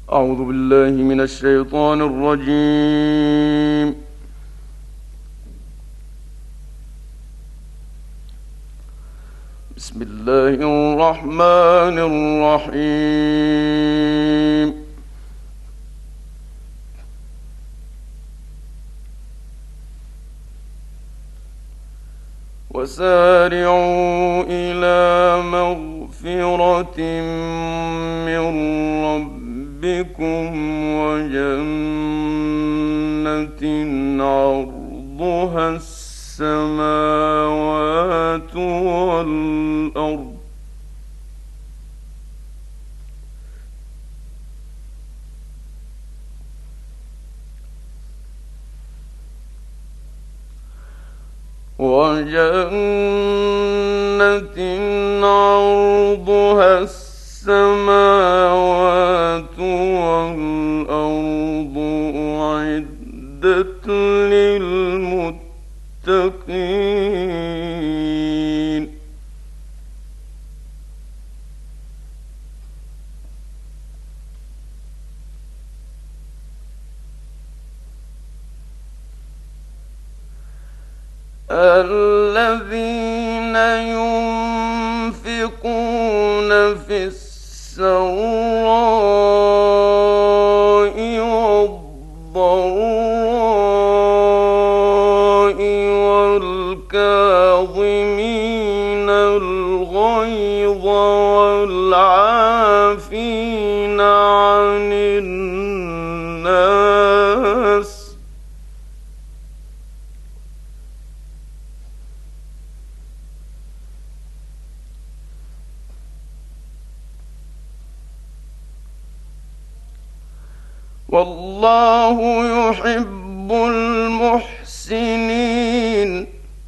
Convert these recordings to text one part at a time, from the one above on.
أعوذ بالله من الشيطان الرجيم. بسم الله الرحمن الرحيم. وسارعوا إلى مغفرة من ربكم وجنة عرضها السماوات والأرض عرضها السماوات والأرض أعدت للمتقين. الذين ينفقون في السراء والضراء والكاظمين الغيظ والعافين عن الناس والله يحب المحسنين.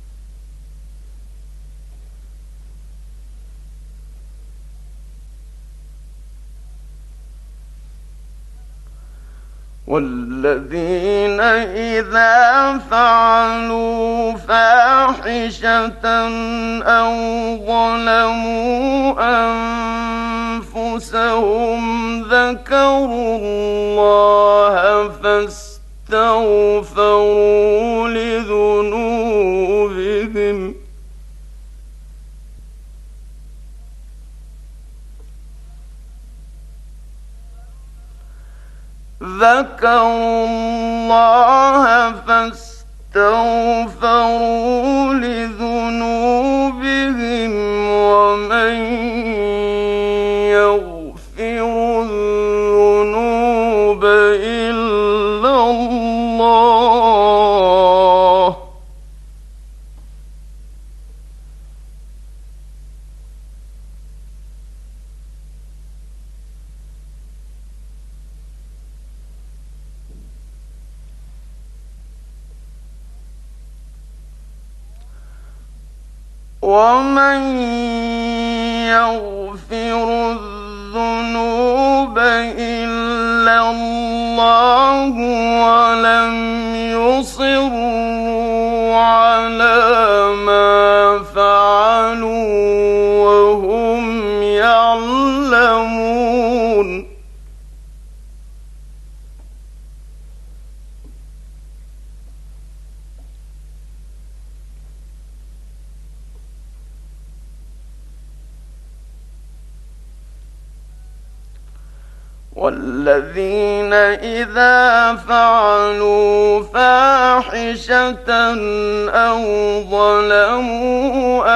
والذين إذا فعلوا فاحشة أو ظلموا أنفسهم ذكروا الله فاستغفروا لذنوبهم ومن يغفر الذنوب إلا الله ومن يغفر الذنوب إلا الله ولم يصروا على ما فعلوا وهم يعلمون. والذين إذا فعلوا فاحشة أو ظلموا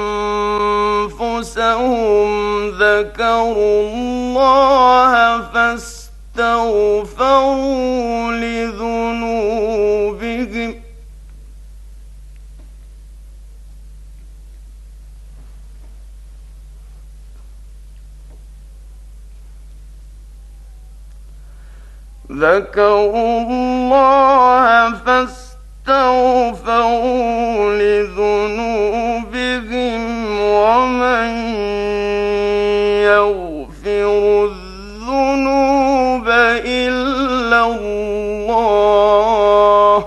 أنفسهم ذكروا الله فاستغفروا لذنوبهم ومن يغفر الذنوب إلا الله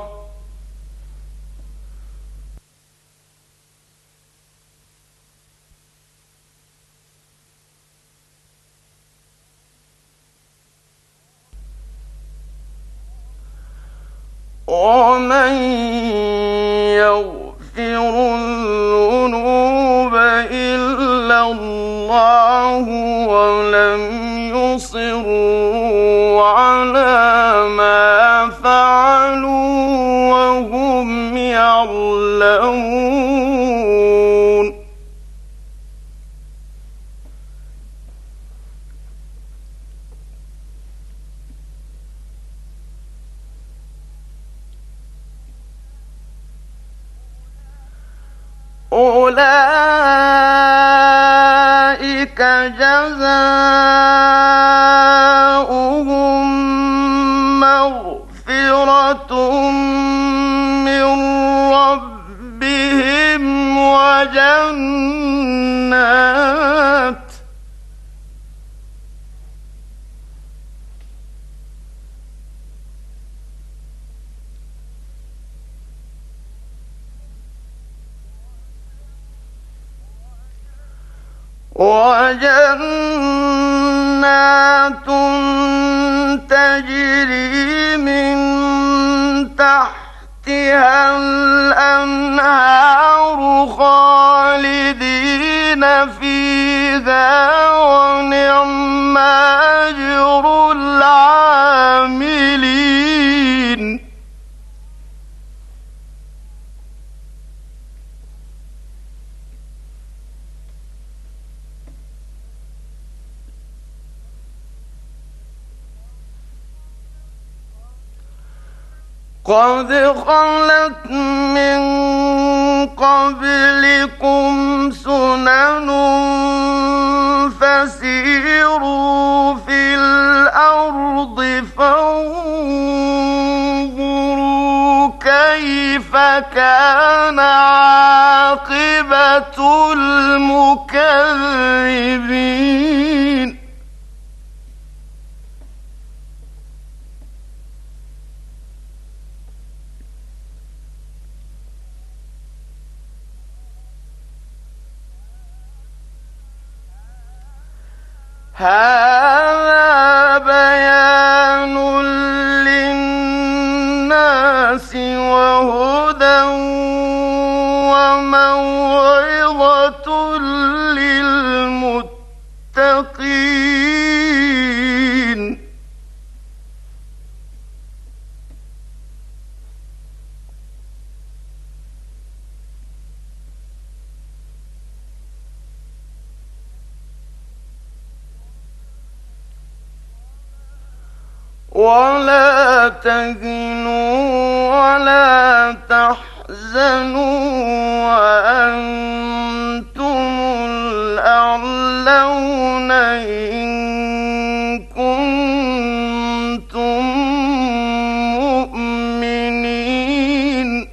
ومن يغفر الذنوب إلا الله ولم يصروا على ما فعلوا وهم يعلمون. أولئك جزاؤهم مغفرة من ربهم وجنات تجري من تحتها الأنهار خالدين فيها ونعم أجر العاملين. قد خلت من قبلكم سنن فسيروا في الأرض فانظروا كيف كان عاقبة المكذبين. هذا بيان للناس وهدى وموعظة للمتقين. ولا تهنوا ولا تحزنوا وأنتم الأعلون إن كنتم مؤمنين.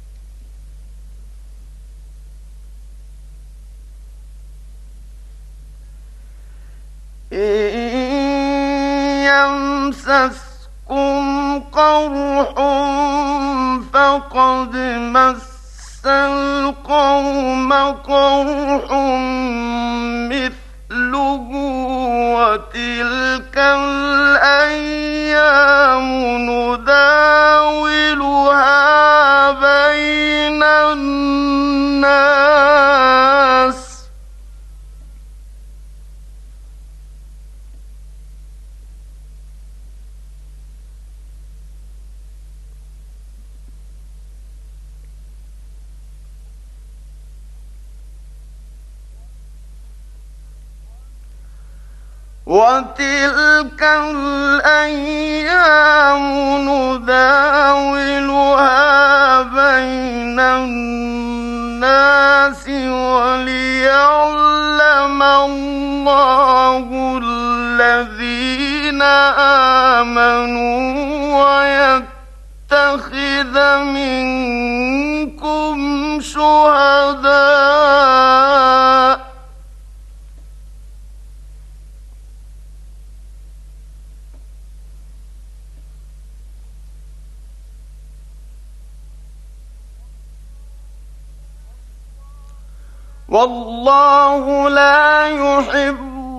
يمسسكم قرح فقد مس القوم قرح مثله وتلك الأيام نداولها بين الناس. وتلك الأيام نداولها بين الناس وليعلم الله الذين آمنوا ويتخذ منكم شهداء. والله لا يحب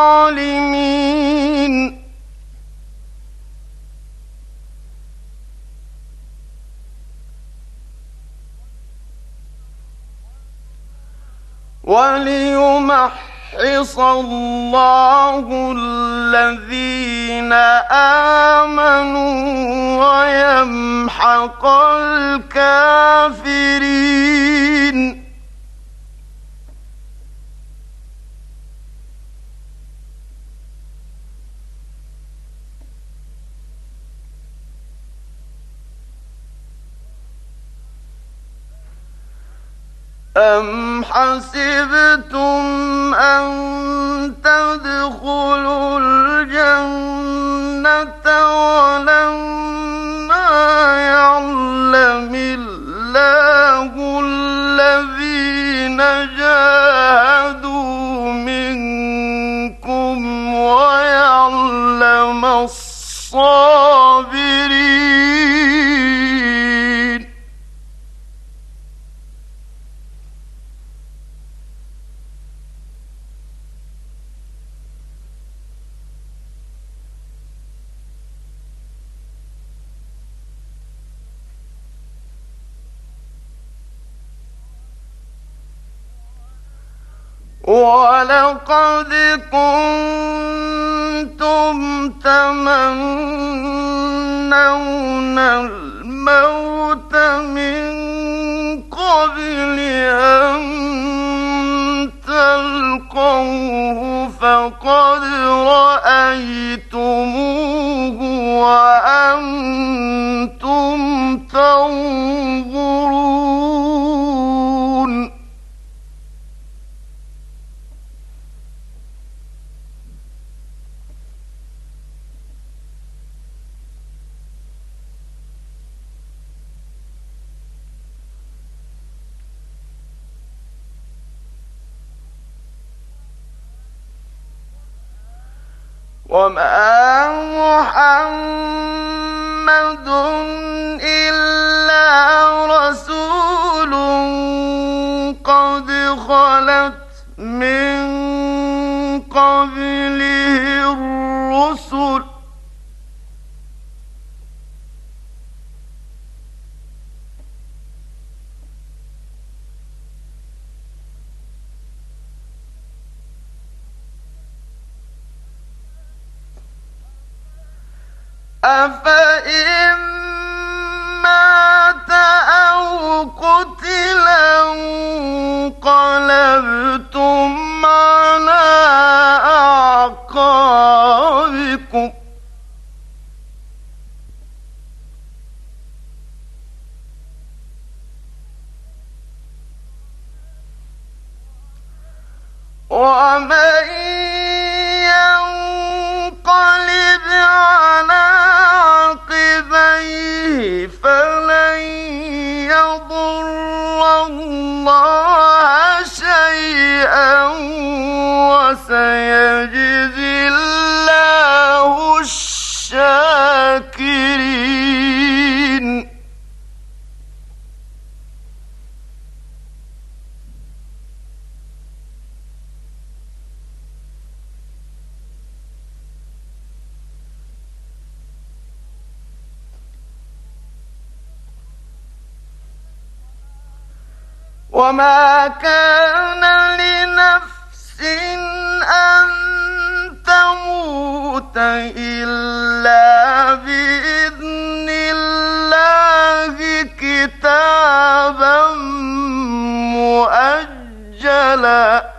الظالمين. وليمحص الله الذين آمنوا ويمحق الكافرين. أم حسبتم أن تدخلوا الجنة ولما يعلم الله الذين جاهدوا منكم ويعلم الصابرين. ولقد كنتم تمنون الموت من قبل أن تلقوه فقد رأيتموه وأنتم تنظرون. وما محمد إلا رسول قد خلت من قبله الرسل أفإن مات أو قتلا انقلبتم على أعقابكم ومن ينقلب على عقبيه فلن يضر الله شيئا وسيجزي الله الشاكرين. وما كان لنفس أن تموت إلا بإذن الله كتابا مؤجلا.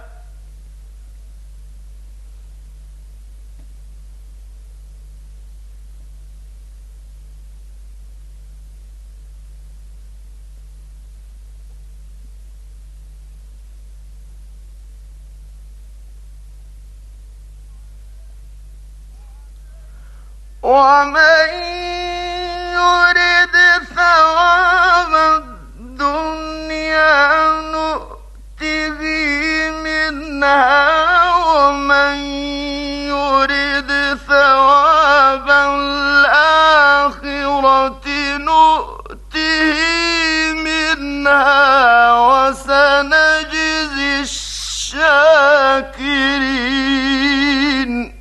ومن يرد ثواب الدنيا نؤته منها ومن يرد ثواب الآخرة نؤته منها وسنجزي الشاكرين.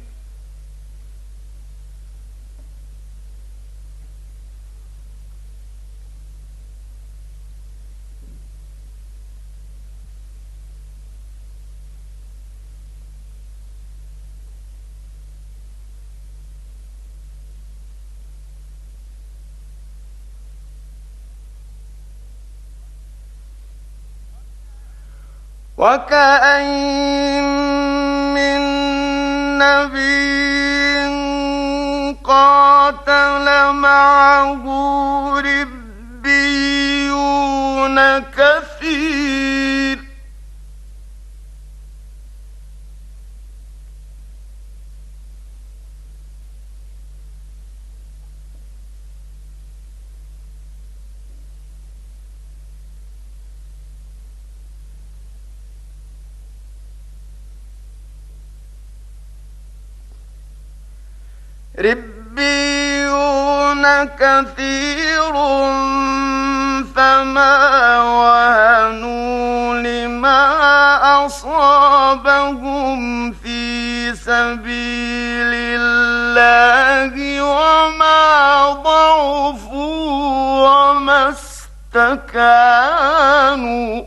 وكأين من نبي قاتل معه ربيون كثير فما وهنوا لما أصابهم في سبيل الله وما ضعفوا وما استكانوا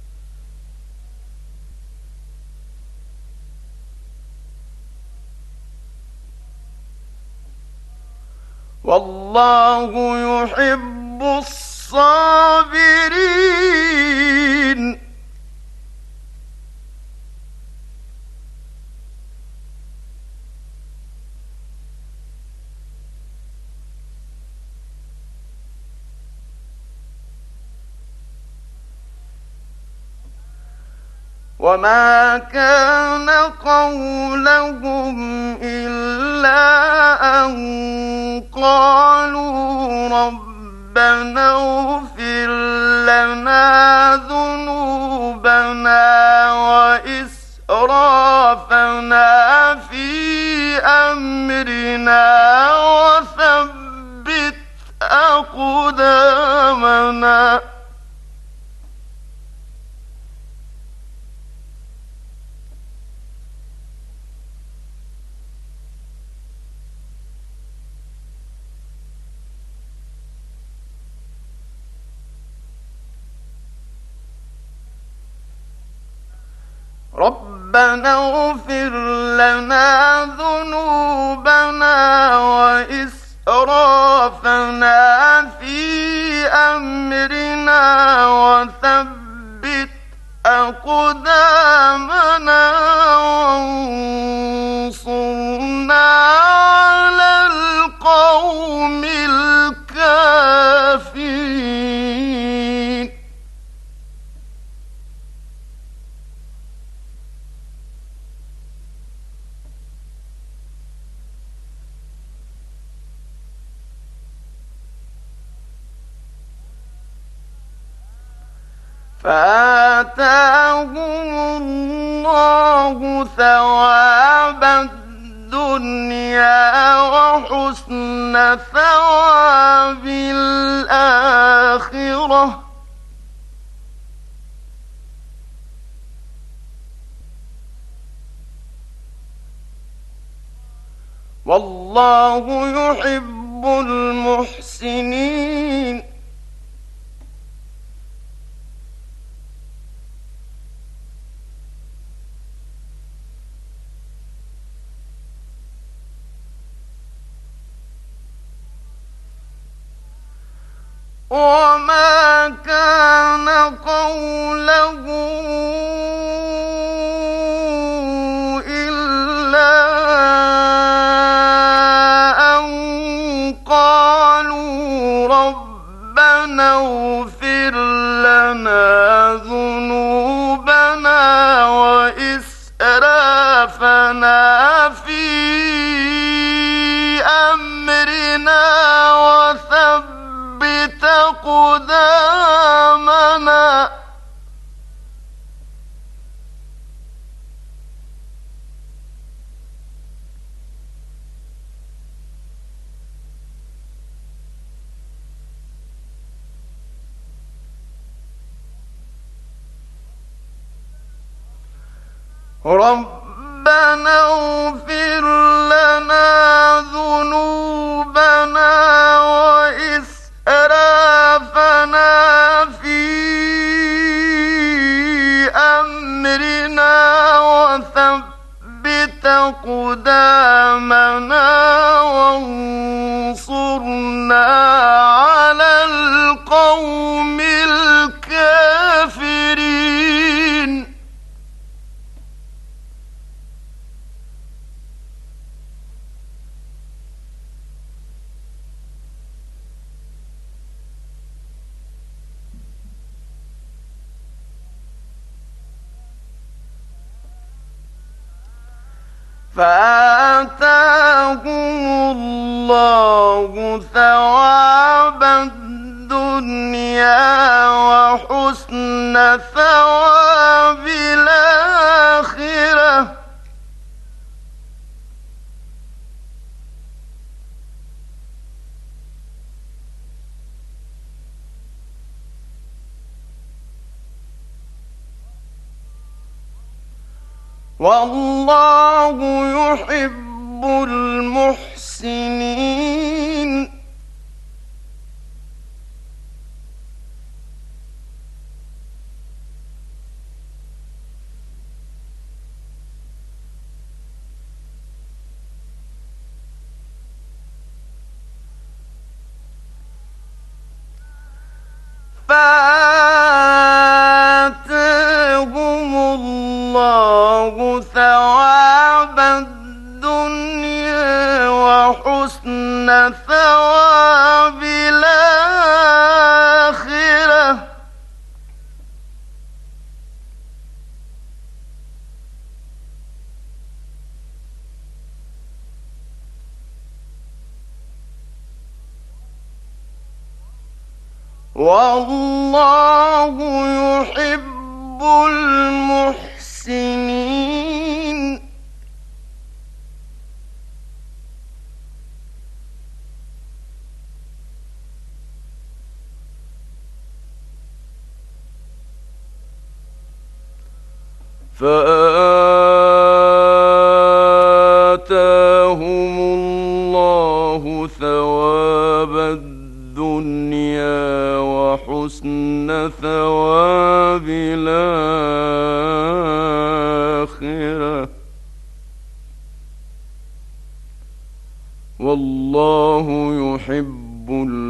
والله يحب الصابرين وما كان قولهم إلا أن قالوا ربنا اغفر لنا ذنوبنا وإسرافنا في أمرنا وثبت أقدامنا ربنا اغفر لنا ذنوبنا وإسرافنا في أمرنا وثبت أقدامنا وانصرنا على القوم الكافرين فآتاهم الله ثواب الدنيا وحسن ثواب الآخرة والله يحب المحسنين وما كان قولهم إلا أن قالوا ربنا اغفر لنا ذنوبنا وإسرافنا في أمرنا وثبت أقدامنا ربنا اغفر لنا ذنوبنا وإسرافنا في أمرنا وثبت أقدامنا وانصرنا على القوم الكافرين فآتاهم الله ثواب الدنيا وحسن ثواب الآخرة والله يحب المحسنين فآتاهم الله ثواب الدنيا وحسن ثواب الآخرة والله يحب المحسنين فآتاهم الله ثواب الدنيا وحسن ثواب الآخرة والله يحب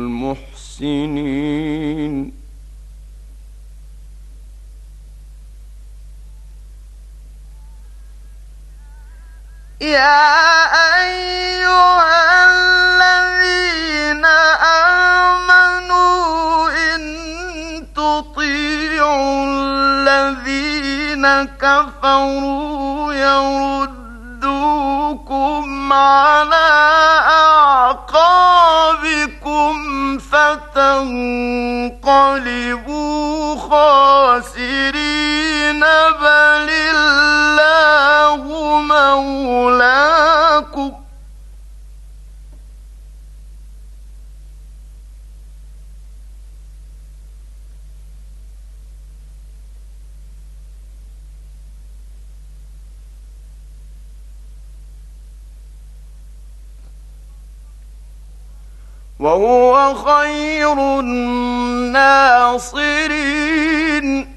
المحسنين يا أيها الذين آمنوا إن تطيعوا الذين كفروا يردوكم على أعقابكم فتنقلبوا خاسرين بل الله مولاكم وهو خير الناصرين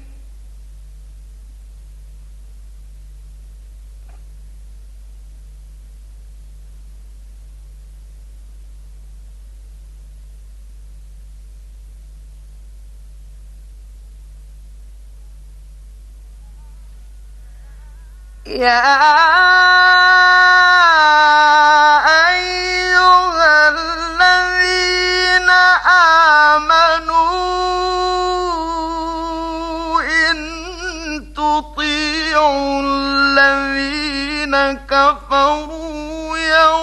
يا أيها الذين آمنوا إن تطيعوا الذين كفروا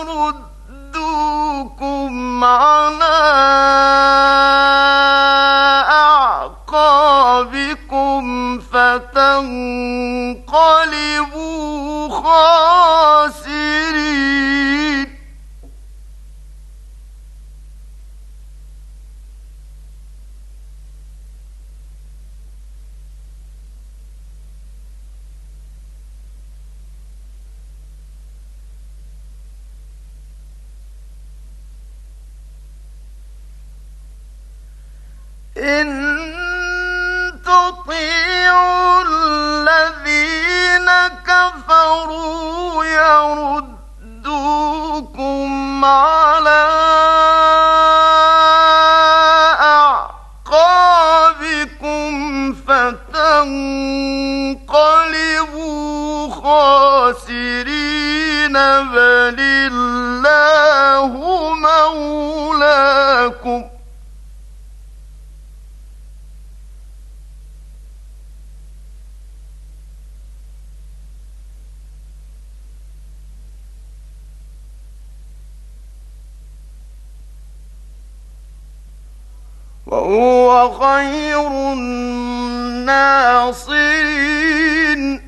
يردوكم على أعقابكم فتنقلبوا خاسرين إن تطيعوا الذين كفروا يردوكم على أعقابكم فتنقلبوا خاسرين بل الله مولاكم وهو خير الناصرين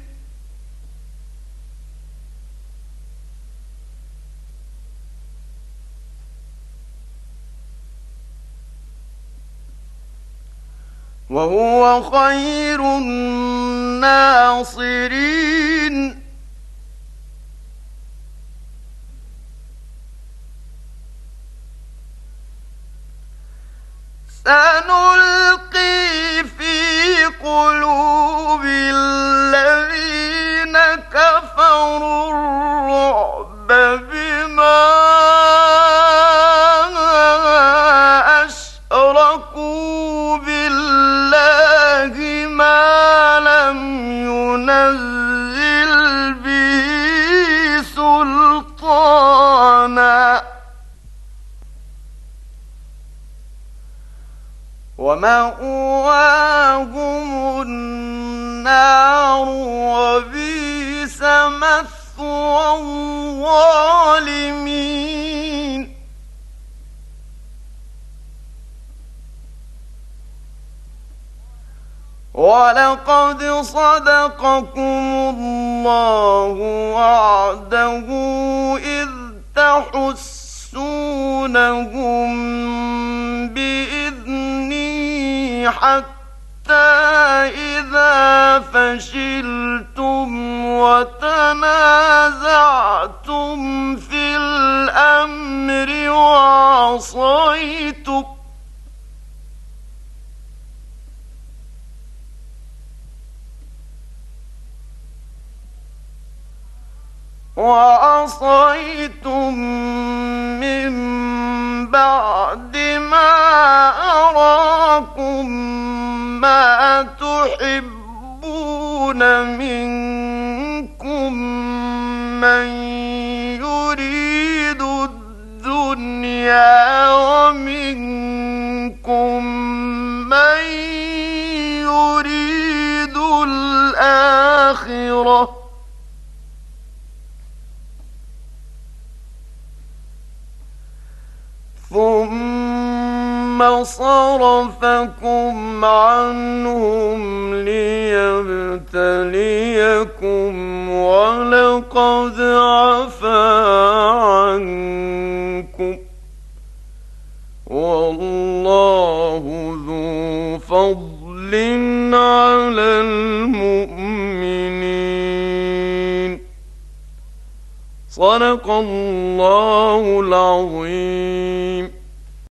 وهو خير الناصرين سنلقي في قلوب الذين كفروا الرعب بما أشركوا بالله ما لم ينزل به سلطانا ومأواهم النار وبئس مثوى الظالمين ولقد صدقكم الله وعده إذ تحسونهم بإذنه حتى إذا فشلتم وتنازعتم في الأمر وعصيتم من بعد ما أراكم ما تحبون منكم من يريد الدنيا ومنكم من يريد الآخرة ثم صرفكم عنهم ليبتليكم ولقد عفا عنكم والله ذو فضل على المؤمنين. صدق الله العظيم.